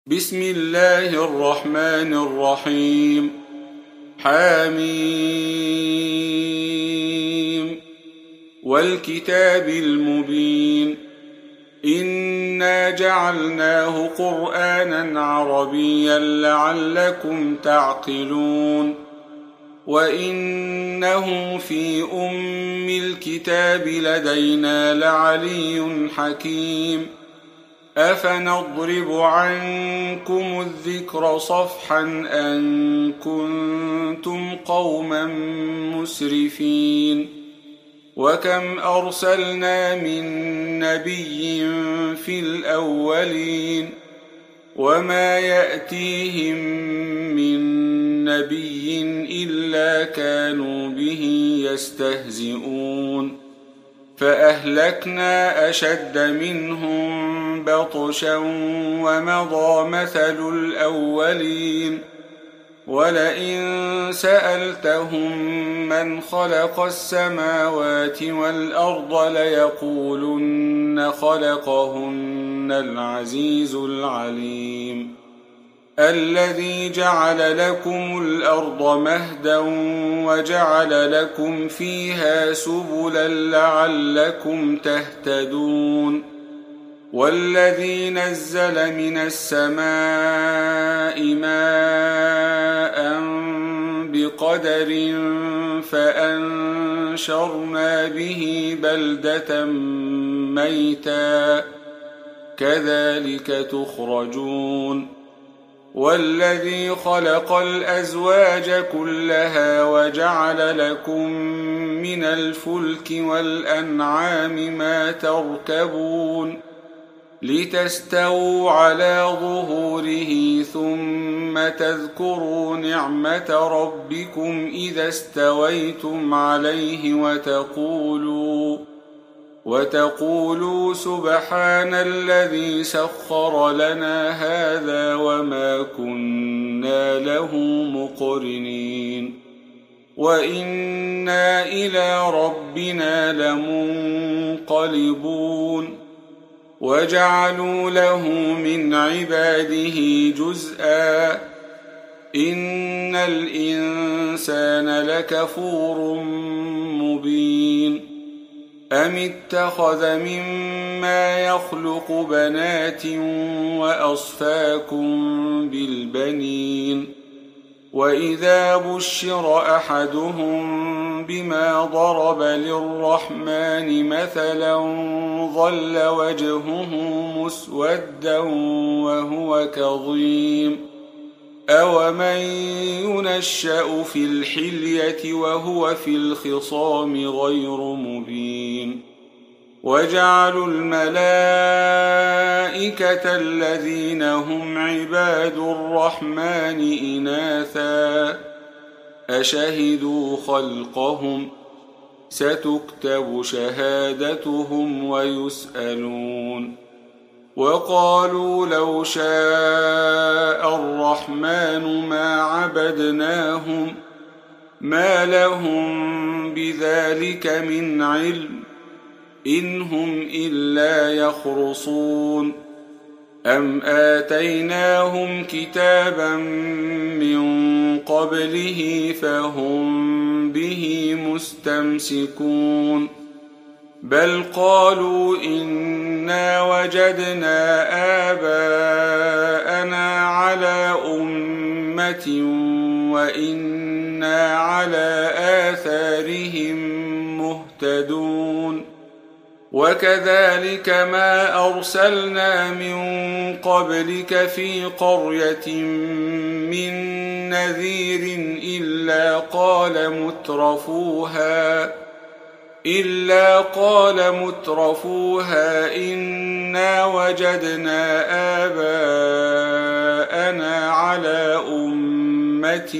بسم الله الرحمن الرحيم. حميم والكتاب المبين. إنا جعلناه قرآنا عربيا لعلكم تعقلون. وإنه في أم الكتاب لدينا لعلي حكيم. أفنضرب عنكم الذكر صفحا أن كنتم قوما مسرفين. وكم أرسلنا من نبي في الأولين وما يأتيهم من نبي إلا كانوا به يستهزئون. فأهلكنا أشد منهم بطشا ومضى مثل الأولين. ولئن سألتهم من خلق السماوات والأرض ليقولن خلقهن العزيز العليم. الذي جعل لكم الأرض مهدا وجعل لكم فيها سبلا لعلكم تهتدون. والذي نزل من السماء ماء بقدر فأنشرنا به بلدة ميتا كذلك تخرجون. والذي خلق الأزواج كلها وجعل لكم من الفلك والأنعام ما تركبون لتستووا على ظهوره ثم تذكروا نعمة ربكم إذا استويتم عليه وتقولوا سبحان الذي سخر لنا هذا وما كنا له مقرنين وإنا إلى ربنا لمنقلبون. وجعلوا له من عباده جزءا إن الإنسان لكفور مبين. أم اتخذ مما يخلق بنات وأصفاكم بالبنين. وإذا بشر أحدهم بما ضرب للرحمن مثلا ظل وجهه مسودا وهو كظيم. أومن ينشأ في الحلية وهو في الخصام غير مبين. وجعلوا الملائكة الذين هم عباد الرحمن إناثا أشهدوا خلقهم ستكتب شهادتهم ويسألون. وقالوا لو شاء الرحمن ما عبدناهم ما لهم بذلك من علم إن هم إلا يخرصون. أم آتيناهم كتابا من قبله فهم به مستمسكون. بل قالوا إنا وجدنا آباءنا على أمة وإنا على آثارهم مهتدون. وكذلك ما أرسلنا من قبلك في قرية من نذير إلا قال مترفوها إنا وجدنا آباءنا على أمة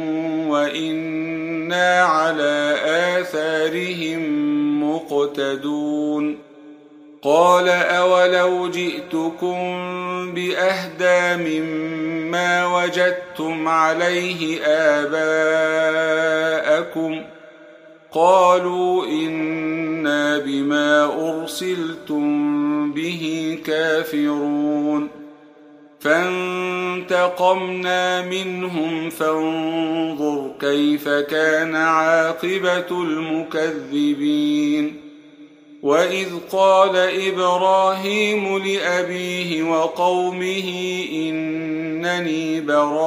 وإنا على آثارهم مقتدون. قال أولو جئتكم بأهدى مما وجدتم عليه آباءكم قالوا إنا بما أرسلتم به كافرون. فانتقمنا منهم فانظر كيف كان عاقبة المكذبين وإذ قال إبراهيم لأبيه وقومه إنني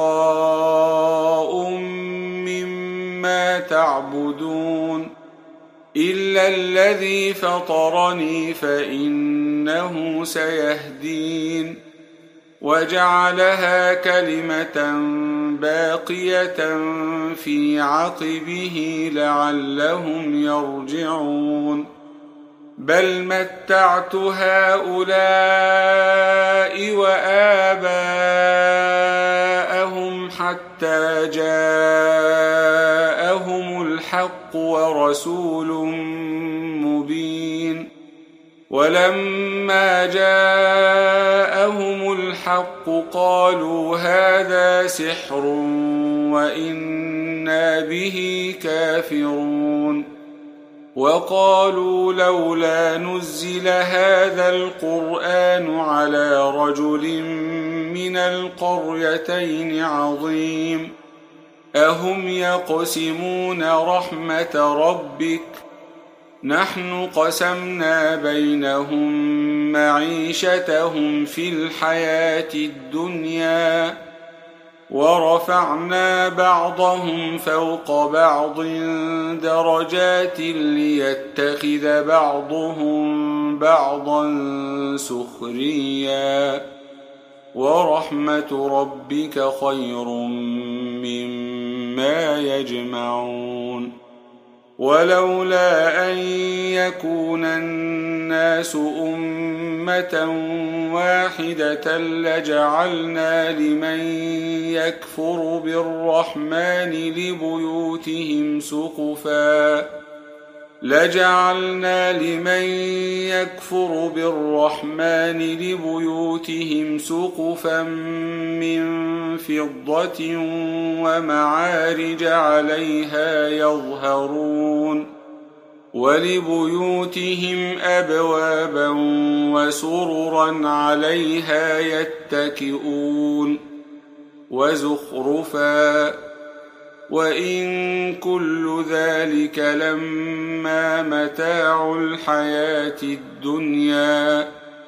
براء مما تعبدون إلا الذي فطرني فإنه سيهدين وجعلها كلمة باقية في عقبه لعلهم يرجعون بل متعت هؤلاء وآباءهم حتى جاءهم الحق ورسول مبين ولما جاءهم الحق قالوا هذا سحر وإنا به كافرون وقالوا لولا نزل هذا القرآن على رجل من القريتين عظيم أهم يقسمون رحمة ربك نحن قسمنا بينهم معيشتهم في الحياة الدنيا ورفعنا بعضهم فوق بعض درجات ليتخذ بعضهم بعضا سخريا ورحمة ربك خير مما يجمعون ولولا أن يكون الناس أمة واحدة لجعلنا لمن يكفر بالرحمن لبيوتهم سقفا من فضة ومعارج عليها يظهرون ولبيوتهم أبوابا وسررا عليها يتكئون وزخرفا وإن كل ذلك لما متاع الحياة الدنيا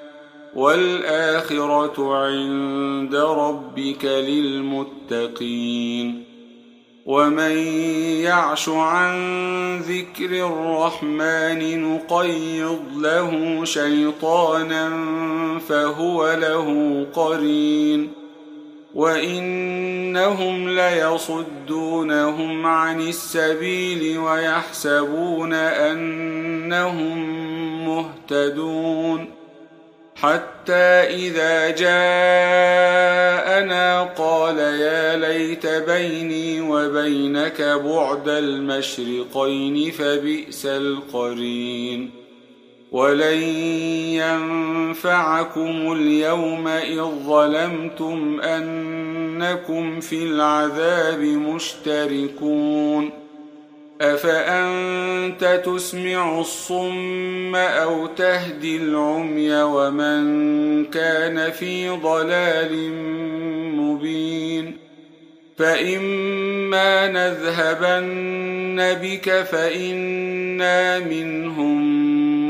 والآخرة عند ربك للمتقين ومن يعش عن ذكر الرحمن نقيض له شيطانا فهو له قرين وإنهم ليصدونهم عن السبيل ويحسبون أنهم مهتدون حتى إذا جاءنا قال يا ليت بيني وبينك بعد المشرقين فبئس القرين ولن ينفعكم اليوم إذ ظلمتم أنكم في العذاب مشتركون أفأنت تسمع الصم أو تهدي العمي ومن كان في ضلال مبين فإما نذهبن بك فإنا منهم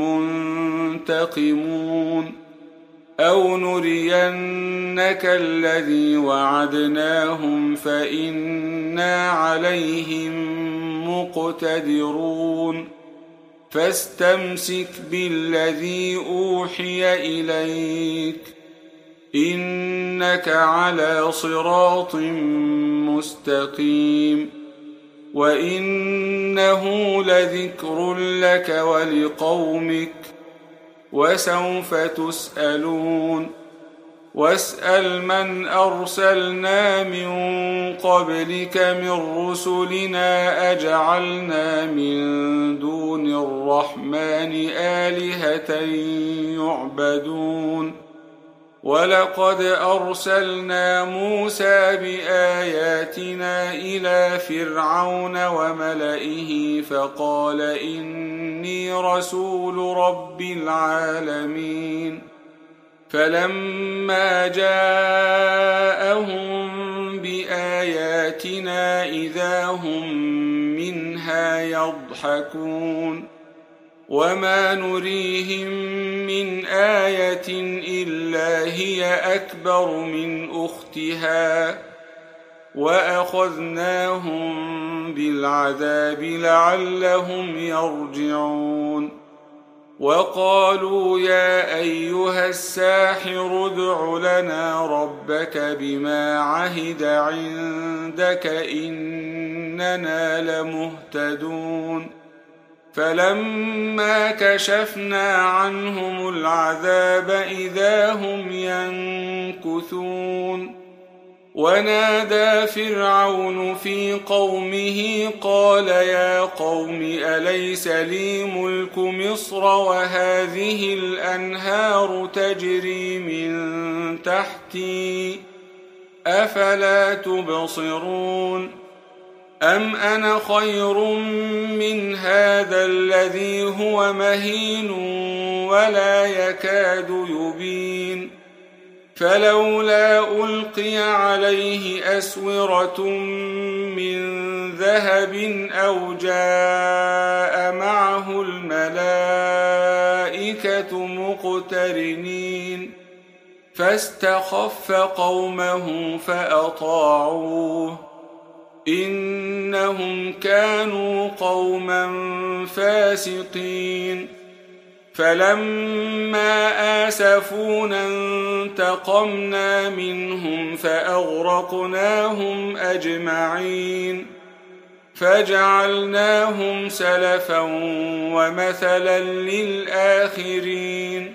منتقمون أو نرينك الذي وعدناهم فإنا عليهم مقتدرون فاستمسك بالذي أوحي إليك إنك على صراط مستقيم وإنه لذكر لك ولقومك وسوف تسألون واسأل من أرسلنا من قبلك من رسلنا أجعلنا من دون الرحمن آلهة يعبدون ولقد أرسلنا موسى بآياتنا إلى فرعون وملئه فقال إني رسول رب العالمين فلما جاءهم بآياتنا إذا هم منها يضحكون وما نريهم من آية إلا هي أكبر من أختها وأخذناهم بالعذاب لعلهم يرجعون وقالوا يا أيها الساحر ادع لنا ربك بما عهد عندك إننا لمهتدون فلما كشفنا عنهم العذاب إذا هم ينكثون ونادى فرعون في قومه قال يا قوم أليس لي ملك مصر وهذه الأنهار تجري من تحتي أفلا تبصرون أم أنا خير من هذا الذي هو مهين ولا يكاد يبين فلولا ألقي عليه أسورة من ذهب أو جاء معه الملائكة مقترنين فاستخف قومه فأطاعوه إنهم كانوا قوما فاسقين فلما آسفونا انتقمنا منهم فأغرقناهم أجمعين فجعلناهم سلفا ومثلا للآخرين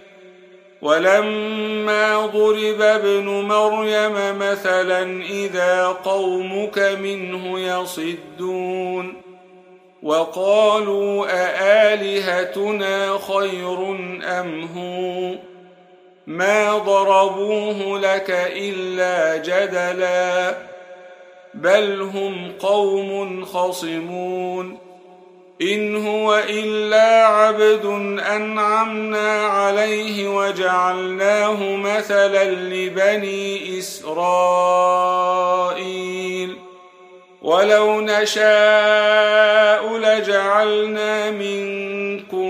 ولما ضرب ابن مريم مثلا إذا قومك منه يصدون وقالوا أآلهتنا خير أم هو ما ضربوه لك إلا جدلا بل هم قوم خصمون إن هو إلا عبد أنعمنا عليه وجعلناه مثلا لبني إسرائيل ولو نشاء لجعلنا منكم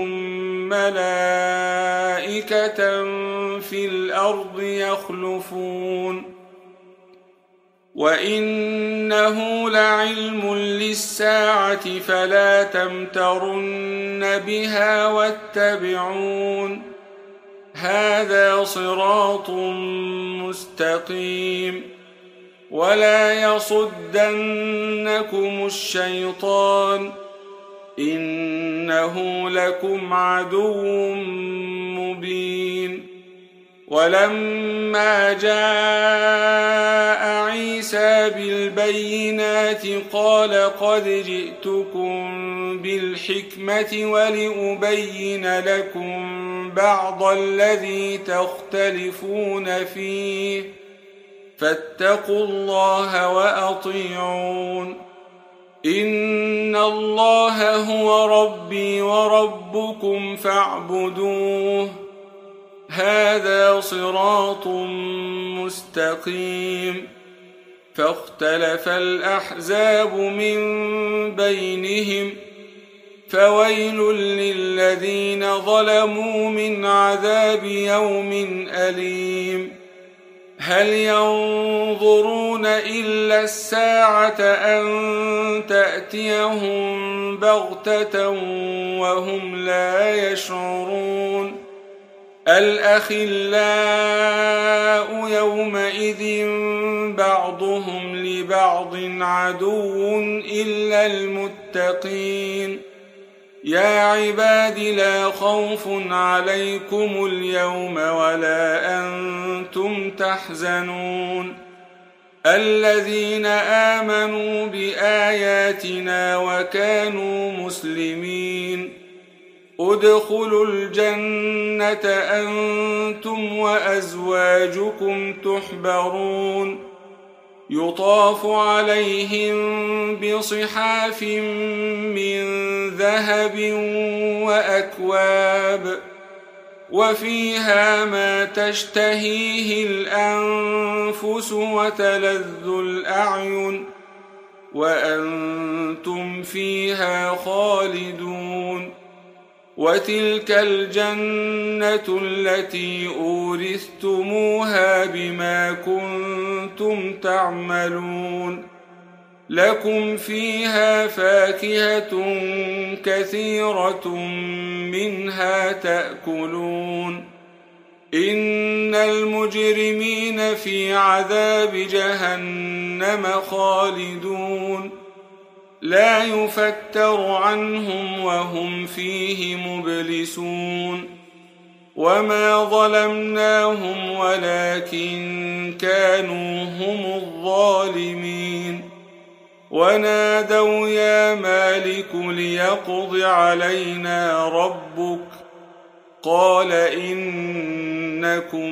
ملائكة في الأرض يخلفون وإنه لعلم للساعة فلا تمترن بها واتبعون هذا صراط مستقيم ولا يصدنكم الشيطان إنه لكم عدو مبين ولما جاء عيسى بالبينات قال قد جئتكم بالحكمة ولأبين لكم بعض الذي تختلفون فيه فاتقوا الله وأطيعون إن الله هو ربي وربكم فاعبدوه هذا صراط مستقيم فاختلف الأحزاب من بينهم فويل للذين ظلموا من عذاب يوم أليم هل ينظرون إلا الساعة أن تأتيهم بغتة وهم لا يشعرون الأخلاء يومئذ بعضهم لبعض عدو إلا المتقين يا عباد لا خوف عليكم اليوم ولا أنتم تحزنون الذين آمنوا بآياتنا وكانوا مسلمين ادخلوا الجنة أنتم وأزواجكم تحبرون يطاف عليهم بصحاف من ذهب وأكواب وفيها ما تشتهيه الأنفس وتلذ الأعين وأنتم فيها خالدون وتلك الجنة التي أورثتموها بما كنتم تعملون لكم فيها فاكهة كثيرة منها تأكلون إن المجرمين في عذاب جهنم خالدون لا يفتر عنهم وهم فيه مبلسون وما ظلمناهم ولكن كانوا هم الظالمين ونادوا يا مالك ليقض علينا ربك قال إنكم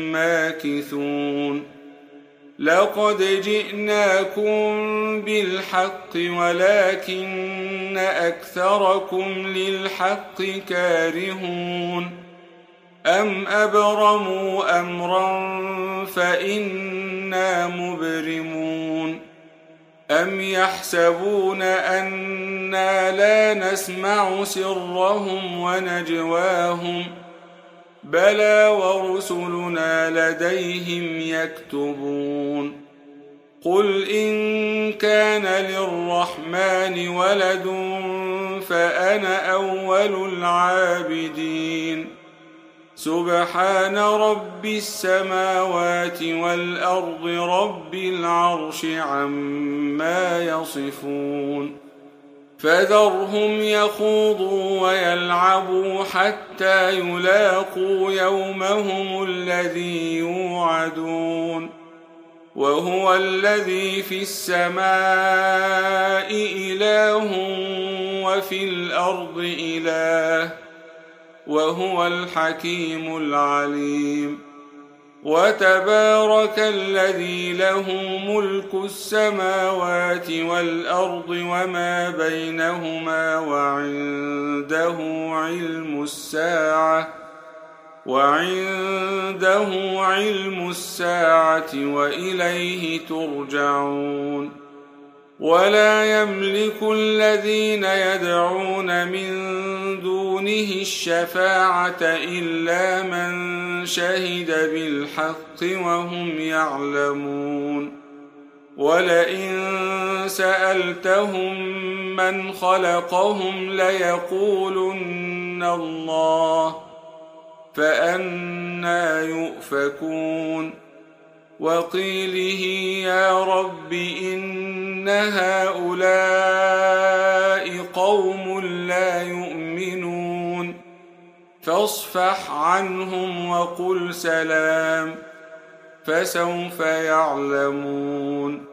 ماكثون لقد جئناكم بالحق ولكن أكثركم للحق كارهون أم أبرموا أمرا فإنا مبرمون أم يحسبون أنا لا نسمع سرهم ونجواهم بلى ورسلنا لديهم يكتبون قل إن كان للرحمن ولد فأنا أول العابدين سبحان رب السماوات والأرض رب العرش عما يصفون فذرهم يخوضوا ويلعبوا حتى يلاقوا يومهم الذي يوعدون وهو الذي في السماء إله وفي الأرض إله وهو الحكيم العليم وتبارك الذي له ملك السماوات والأرض وما بينهما وعنده علم الساعة وإليه ترجعون ولا يملك الذين يدعون من دونه الشفاعة إلا من شهد بالحق وهم يعلمون ولئن سألتهم من خلقهم ليقولن الله فأنى يؤفكون وقيله يا رب إن هؤلاء قوم لا يؤمنون فاصفح عنهم وقل سلام فسوف يعلمون